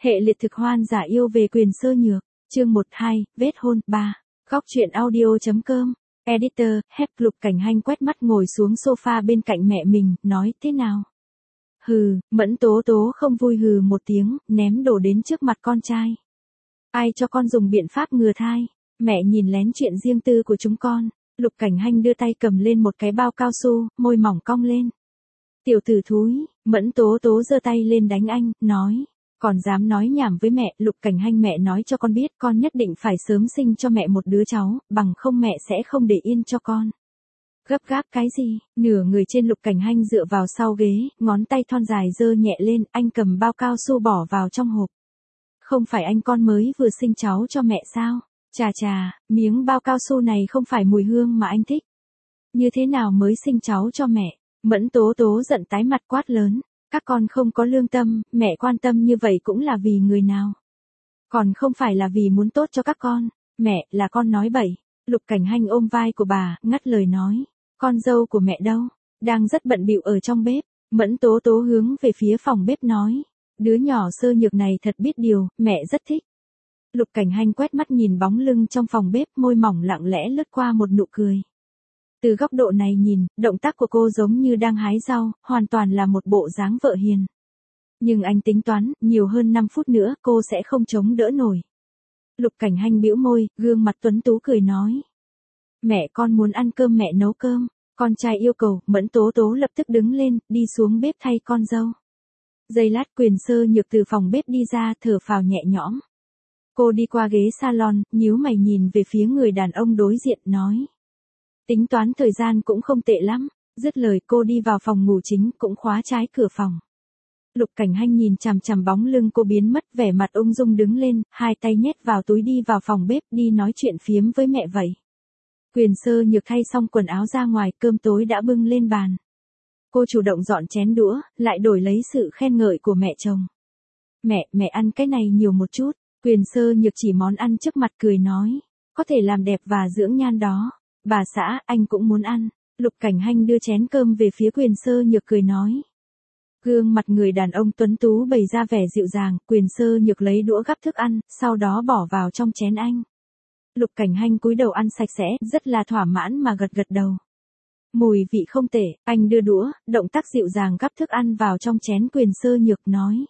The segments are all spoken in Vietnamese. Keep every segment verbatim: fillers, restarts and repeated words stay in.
Hệ liệt thực hoan giả yêu về Quyền Sơ Nhược, chương một hai, vết hôn, ba. Góc truyện audio.com, editor, hép Lục Cảnh Hanh quét mắt ngồi xuống sofa bên cạnh mẹ mình, nói thế nào? Hừ, Mẫn Tố Tố không vui hừ một tiếng, ném đồ đến trước mặt con trai. Ai cho con dùng biện pháp ngừa thai? Mẹ nhìn lén chuyện riêng tư của chúng con. Lục Cảnh Hanh đưa tay cầm lên một cái bao cao su, môi mỏng cong lên. Tiểu tử thúi, Mẫn Tố Tố giơ tay lên đánh anh, nói. Còn dám nói nhảm với mẹ, Lục Cảnh Hanh mẹ nói cho con biết con nhất định phải sớm sinh cho mẹ một đứa cháu, bằng không mẹ sẽ không để yên cho con. Gấp gáp cái gì? Nửa người trên Lục Cảnh Hanh dựa vào sau ghế, ngón tay thon dài giơ nhẹ lên, anh cầm bao cao su bỏ vào trong hộp. Không phải anh con mới vừa sinh cháu cho mẹ sao? Chà chà, miếng bao cao su này không phải mùi hương mà anh thích. Như thế nào mới sinh cháu cho mẹ? Mẫn Tố Tố giận tái mặt quát lớn. Các con không có lương tâm, mẹ quan tâm như vậy cũng là vì người nào? Còn không phải là vì muốn tốt cho các con. Mẹ, là con nói bậy. Lục Cảnh Hanh ôm vai của bà, ngắt lời nói. Con dâu của mẹ đâu? Đang rất bận bịu ở trong bếp. Mẫn Tố Tố hướng về phía phòng bếp nói. Đứa nhỏ Sơ Nhược này thật biết điều, mẹ rất thích. Lục Cảnh Hanh quét mắt nhìn bóng lưng trong phòng bếp, môi mỏng lặng lẽ lướt qua một nụ cười. Từ góc độ này nhìn, động tác của cô giống như đang hái rau, hoàn toàn là một bộ dáng vợ hiền. Nhưng anh tính toán, nhiều hơn năm phút nữa cô sẽ không chống đỡ nổi. Lục Cảnh Hanh bĩu môi, gương mặt tuấn tú cười nói. Mẹ con muốn ăn cơm mẹ nấu cơm, con trai yêu cầu. Mẫn Tố Tố lập tức đứng lên, đi xuống bếp thay con dâu. Giây lát Quyền Sơ Nhược từ phòng bếp đi ra, thở phào nhẹ nhõm. Cô đi qua ghế salon, nhíu mày nhìn về phía người đàn ông đối diện, nói. Tính toán thời gian cũng không tệ lắm. Dứt lời cô đi vào phòng ngủ chính, cũng khóa trái cửa phòng. Lục Cảnh Hanh nhìn chằm chằm bóng lưng cô biến mất, vẻ mặt ung dung đứng lên, hai tay nhét vào túi đi vào phòng bếp, đi nói chuyện phiếm với mẹ vậy. Quyền Sơ Nhược thay xong quần áo ra ngoài, cơm tối đã bưng lên bàn. Cô chủ động dọn chén đũa, lại đổi lấy sự khen ngợi của mẹ chồng. Mẹ, mẹ ăn cái này nhiều một chút. Quyền Sơ Nhược chỉ món ăn trước mặt cười nói. Có thể làm đẹp và dưỡng nhan đó. Bà xã, anh cũng muốn ăn. Lục Cảnh Hanh đưa chén cơm về phía Quyền Sơ Nhược cười nói. Gương mặt người đàn ông tuấn tú bày ra vẻ dịu dàng, Quyền Sơ Nhược lấy đũa gắp thức ăn, sau đó bỏ vào trong chén anh. Lục Cảnh Hanh cúi đầu ăn sạch sẽ, rất là thỏa mãn mà gật gật đầu. Mùi vị không tệ, anh đưa đũa, động tác dịu dàng gắp thức ăn vào trong chén. Quyền Sơ Nhược nói.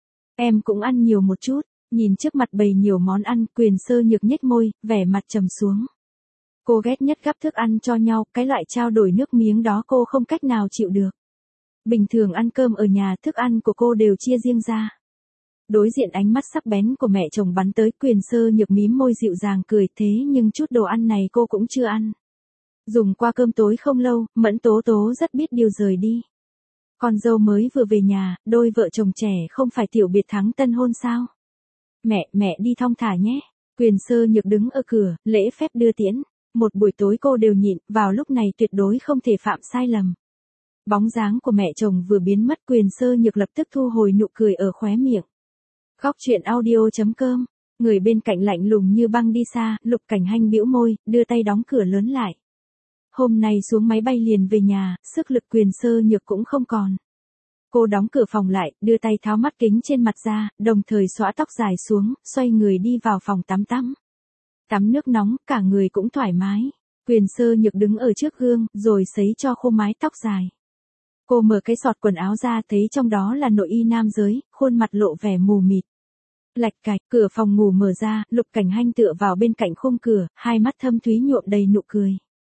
Em cũng ăn nhiều một chút. Nhìn trước mặt bày nhiều món ăn, Quyền Sơ Nhược nhếch môi, vẻ mặt trầm xuống. Cô ghét nhất gắp thức ăn cho nhau, cái loại trao đổi nước miếng đó cô không cách nào chịu được. Bình thường ăn cơm ở nhà, thức ăn của cô đều chia riêng ra. Đối diện ánh mắt sắc bén của mẹ chồng bắn tới, Quyền Sơ Nhược mím môi dịu dàng cười, thế nhưng chút đồ ăn này cô cũng chưa ăn. Dùng qua cơm tối không lâu, Mẫn Tố Tố rất biết điều rời đi. Con dâu mới vừa về nhà, đôi vợ chồng trẻ không phải tiểu biệt thắng tân hôn sao? Mẹ, mẹ đi thong thả nhé. Quyền Sơ Nhược đứng ở cửa, lễ phép đưa tiễn. Một buổi tối cô đều nhịn, vào lúc này tuyệt đối không thể phạm sai lầm. Bóng dáng của mẹ chồng vừa biến mất, Quyền Sơ Nhược lập tức thu hồi nụ cười ở khóe miệng. Góc truyện audio.com, người bên cạnh lạnh lùng như băng đi xa, Lục Cảnh Hanh bĩu môi, đưa tay đóng cửa lớn lại. Hôm nay xuống máy bay liền về nhà, sức lực Quyền Sơ Nhược cũng không còn. Cô đóng cửa phòng lại, đưa tay tháo mắt kính trên mặt ra, đồng thời xõa tóc dài xuống, xoay người đi vào phòng tắm tắm. Tắm nước nóng, cả người cũng thoải mái. Quyền Sơ Nhược đứng ở trước gương, rồi sấy cho khô mái tóc dài. Cô mở cái xọt quần áo ra, thấy trong đó là nội y nam giới, khuôn mặt lộ vẻ mù mịt. Lạch cạch, cửa phòng ngủ mở ra, Lục Cảnh Hanh tựa vào bên cạnh khung cửa, hai mắt thâm thúy nhuộm đầy nụ cười.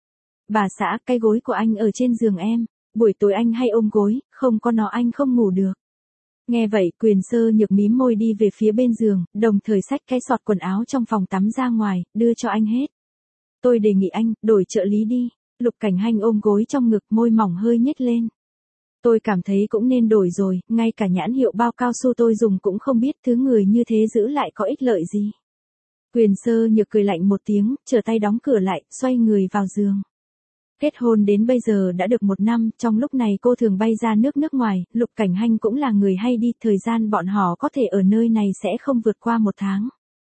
Bà xã, cái gối của anh ở trên giường em. Buổi tối anh hay ôm gối, không có nó anh không ngủ được. Nghe vậy, Quyền Sơ Nhược mím môi đi về phía bên giường, đồng thời xách cái xọt quần áo trong phòng tắm ra ngoài, đưa cho anh hết. Tôi đề nghị anh, đổi trợ lý đi. Lục Cảnh Hanh ôm gối trong ngực, môi mỏng hơi nhếch lên. Tôi cảm thấy cũng nên đổi rồi, ngay cả nhãn hiệu bao cao su tôi dùng cũng không biết, thứ người như thế giữ lại có ích lợi gì. Quyền Sơ Nhược cười lạnh một tiếng, trở tay đóng cửa lại, xoay người vào giường. Kết hôn đến bây giờ đã được một năm, trong lúc này cô thường bay ra nước nước ngoài, Lục Cảnh Hanh cũng là người hay đi, thời gian bọn họ có thể ở nơi này sẽ không vượt qua một tháng.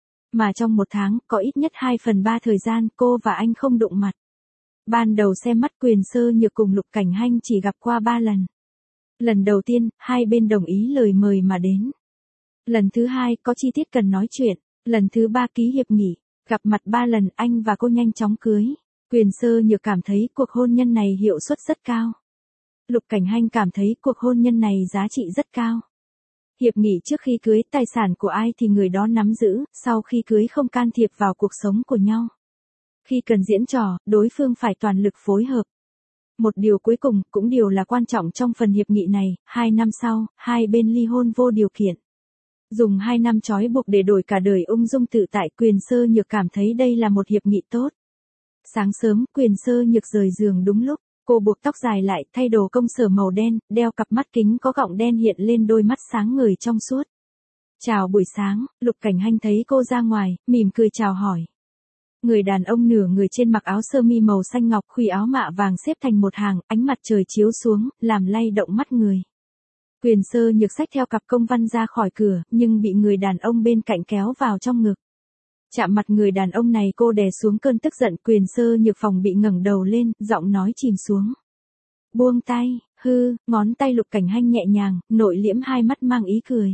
Mà trong một tháng, có ít nhất hai phần ba thời gian cô và anh không đụng mặt. Ban đầu xem mắt Quyền Sơ Nhược cùng Lục Cảnh Hanh chỉ gặp qua ba lần. Lần đầu tiên, hai bên đồng ý lời mời mà đến. Lần thứ hai có chi tiết cần nói chuyện. Lần thứ ba ký hiệp nghị. Gặp mặt ba lần anh và cô nhanh chóng cưới. Quyền Sơ Nhược cảm thấy cuộc hôn nhân này hiệu suất rất cao. Lục Cảnh Hanh cảm thấy cuộc hôn nhân này giá trị rất cao. Hiệp nghị trước khi cưới tài sản của ai thì người đó nắm giữ, sau khi cưới không can thiệp vào cuộc sống của nhau. Khi cần diễn trò, đối phương phải toàn lực phối hợp. Một điều cuối cùng, cũng điều là quan trọng trong phần hiệp nghị này, hai năm sau, hai bên ly hôn vô điều kiện. Dùng hai năm trói buộc để đổi cả đời ung dung tự tại. Quyền Sơ Nhược cảm thấy đây là một hiệp nghị tốt. Sáng sớm, Quyền Sơ Nhược rời giường đúng lúc. Cô buộc tóc dài lại, thay đồ công sở màu đen, đeo cặp mắt kính có gọng đen hiện lên đôi mắt sáng ngời trong suốt. Chào buổi sáng, Lục Cảnh Hanh thấy cô ra ngoài, mỉm cười chào hỏi. Người đàn ông nửa người trên mặc áo sơ mi màu xanh ngọc, khuy áo mạ vàng xếp thành một hàng, ánh mặt trời chiếu xuống, làm lay động mắt người. Quyền Sơ Nhược xách theo cặp công văn ra khỏi cửa, nhưng bị người đàn ông bên cạnh kéo vào trong ngực. Chạm mặt người đàn ông này cô đè xuống cơn tức giận. Quyền Sơ Nhược phòng bị ngẩng đầu lên, giọng nói chìm xuống. Buông tay, hư, ngón tay Lục Cảnh Hanh nhẹ nhàng, nội liễm hai mắt mang ý cười.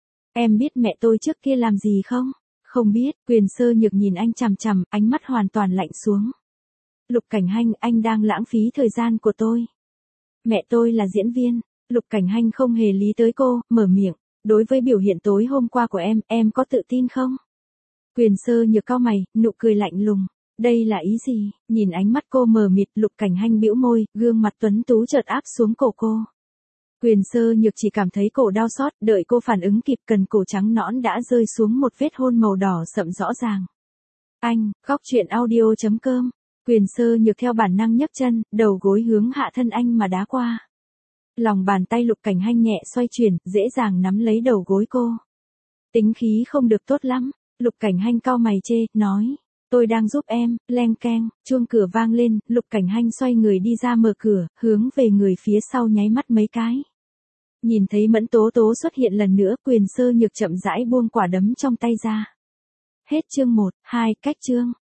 Em biết mẹ tôi trước kia làm gì không? Không biết. Quyền Sơ Nhược nhìn anh chằm chằm, ánh mắt hoàn toàn lạnh xuống. Lục Cảnh Hanh, anh đang lãng phí thời gian của tôi. Mẹ tôi là diễn viên. Lục Cảnh Hanh không hề lý tới cô, mở miệng. Đối với biểu hiện tối hôm qua của em, em có tự tin không? Quyền Sơ Nhược cau mày, nụ cười lạnh lùng. Đây là ý gì? Nhìn ánh mắt cô mờ mịt, Lục Cảnh Hanh bĩu môi, gương mặt tuấn tú chợt áp xuống cổ cô. Quyền Sơ Nhược chỉ cảm thấy cổ đau xót, đợi cô phản ứng kịp, cần cổ trắng nõn đã rơi xuống một vết hôn màu đỏ sậm rõ ràng. Anh, góc truyện audio chấm com. Quyền Sơ Nhược theo bản năng nhấc chân, đầu gối hướng hạ thân anh mà đá qua. Lòng bàn tay Lục Cảnh Hanh nhẹ xoay chuyển, dễ dàng nắm lấy đầu gối cô. Tính khí không được tốt lắm. Lục Cảnh Hanh cau mày chê, nói. Tôi đang giúp em, leng keng, chuông cửa vang lên, Lục Cảnh Hanh xoay người đi ra mở cửa, hướng về người phía sau nháy mắt mấy cái. Nhìn thấy Mẫn Tố Tố xuất hiện lần nữa, Quyền Sơ Nhược chậm rãi buông quả đấm trong tay ra. Hết chương một, hai, cách chương.